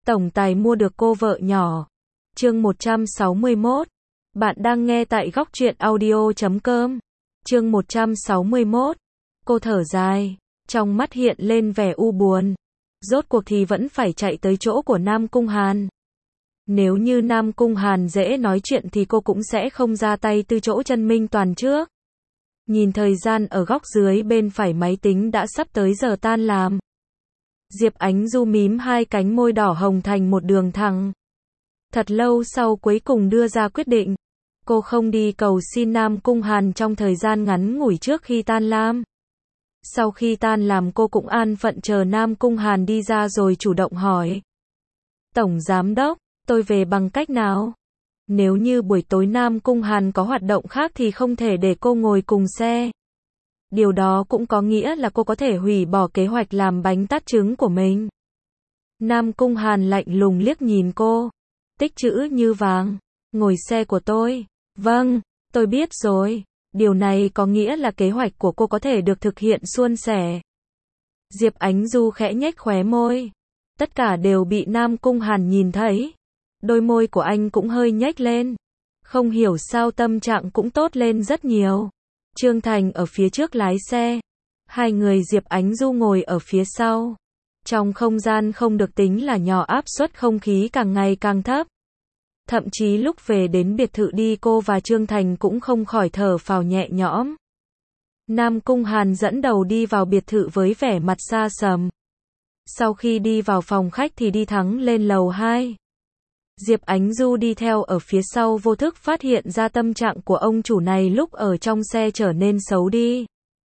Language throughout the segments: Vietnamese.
Tổng tài mua được cô vợ nhỏ. Chương 161. Bạn đang nghe tại góc truyện audio.com. Chương 161. Cô thở dài, trong mắt hiện lên vẻ u buồn. Rốt cuộc thì vẫn phải chạy tới chỗ của Nam Cung Hàn. Nếu như Nam Cung Hàn dễ nói chuyện thì cô cũng sẽ không ra tay từ chỗ Chân Minh Toàn trước. Nhìn thời gian ở góc dưới bên phải máy tính đã sắp tới giờ tan làm. Diệp Ánh Du mím hai cánh môi đỏ hồng thành một đường thẳng. Thật lâu sau cuối cùng đưa ra quyết định. Cô không đi cầu xin Nam Cung Hàn trong thời gian ngắn ngủi trước khi tan làm. Sau khi tan làm cô cũng an phận chờ Nam Cung Hàn đi ra rồi chủ động hỏi. Tổng Giám Đốc, tôi về bằng cách nào? Nếu như buổi tối Nam Cung Hàn có hoạt động khác thì không thể để cô ngồi cùng xe. Điều đó cũng có nghĩa là cô có thể hủy bỏ kế hoạch làm bánh tát trứng của mình. Nam Cung Hàn lạnh lùng liếc nhìn cô. Tích chữ như vàng. Ngồi xe của tôi. Vâng, tôi biết rồi. Điều này có nghĩa là kế hoạch của cô có thể được thực hiện suôn sẻ. Diệp Ánh Du khẽ nhếch khóe môi. Tất cả đều bị Nam Cung Hàn nhìn thấy. Đôi môi của anh cũng hơi nhếch lên. Không hiểu sao tâm trạng cũng tốt lên rất nhiều. Trương Thành ở phía trước lái xe. Hai người Diệp Ánh Du ngồi ở phía sau. Trong không gian không được tính là nhỏ, áp suất không khí càng ngày càng thấp. Thậm chí lúc về đến biệt thự đi, cô và Trương Thành cũng không khỏi thở phào nhẹ nhõm. Nam Cung Hàn dẫn đầu đi vào biệt thự với vẻ mặt xa sầm. Sau khi đi vào phòng khách thì đi thẳng lên lầu 2. Diệp Ánh Du đi theo ở phía sau, vô thức phát hiện ra tâm trạng của ông chủ này lúc ở trong xe trở nên xấu đi.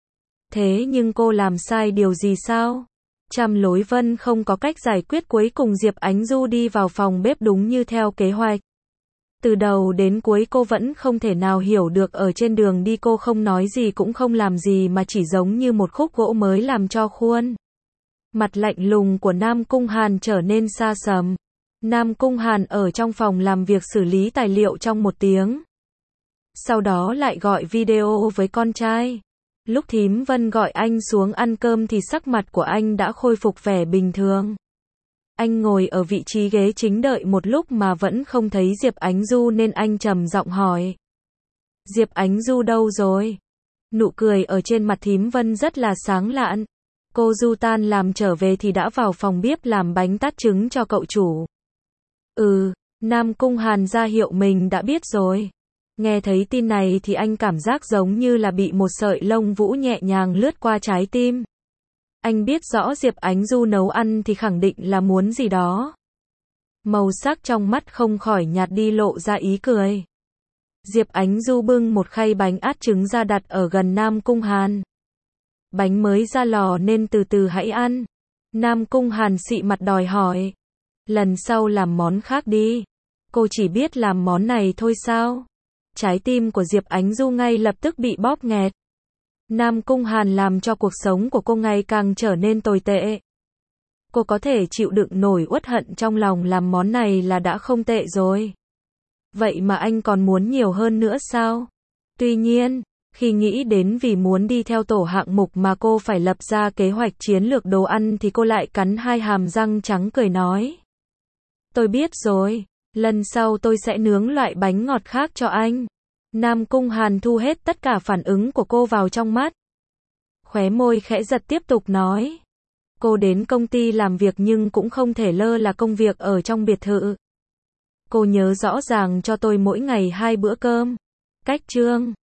Thế nhưng cô làm sai điều gì sao? Trăm lối vân không có cách giải quyết, cuối cùng Diệp Ánh Du đi vào phòng bếp đúng như theo kế hoạch. Từ đầu đến cuối cô vẫn không thể nào hiểu được, ở trên đường đi cô không nói gì cũng không làm gì mà chỉ giống như một khúc gỗ mới làm cho khuôn. Mặt lạnh lùng của Nam Cung Hàn trở nên xa sầm. Nam Cung Hàn ở trong phòng làm việc xử lý tài liệu trong 1 tiếng. Sau đó lại gọi video với con trai. Lúc Thím Vân gọi anh xuống ăn cơm thì sắc mặt của anh đã khôi phục vẻ bình thường. Anh ngồi ở vị trí ghế chính đợi một lúc mà vẫn không thấy Diệp Ánh Du nên anh trầm giọng hỏi. Diệp Ánh Du đâu rồi? Nụ cười ở trên mặt Thím Vân rất là sáng lạn. Cô Du tan làm trở về thì đã vào phòng bếp làm bánh tát trứng cho cậu chủ. Nam Cung Hàn ra hiệu mình đã biết rồi. Nghe thấy tin này thì anh cảm giác giống như là bị một sợi lông vũ nhẹ nhàng lướt qua trái tim. Anh biết rõ Diệp Ánh Du nấu ăn thì khẳng định là muốn gì đó. Màu sắc trong mắt không khỏi nhạt đi, lộ ra ý cười. Diệp Ánh Du bưng một khay bánh át trứng ra đặt ở gần Nam Cung Hàn. Bánh mới ra lò nên từ từ hãy ăn. Nam Cung Hàn xị mặt đòi hỏi. Lần sau làm món khác đi. Cô chỉ biết làm món này thôi sao? Trái tim của Diệp Ánh Du ngay lập tức bị bóp nghẹt. Nam Cung Hàn làm cho cuộc sống của cô ngày càng trở nên tồi tệ. Cô có thể chịu đựng nổi uất hận trong lòng làm món này là đã không tệ rồi. Vậy mà anh còn muốn nhiều hơn nữa sao? Tuy nhiên, khi nghĩ đến vì muốn đi theo tổ hạng mục mà cô phải lập ra kế hoạch chiến lược đồ ăn thì cô lại cắn hai hàm răng trắng cười nói. Tôi biết rồi, lần sau tôi sẽ nướng loại bánh ngọt khác cho anh. Nam Cung Hàn thu hết tất cả phản ứng của cô vào trong mắt. Khóe môi khẽ giật tiếp tục nói. Cô đến công ty làm việc nhưng cũng không thể lơ là công việc ở trong biệt thự. Cô nhớ rõ ràng cho tôi mỗi ngày 2 bữa cơm. Cách Trương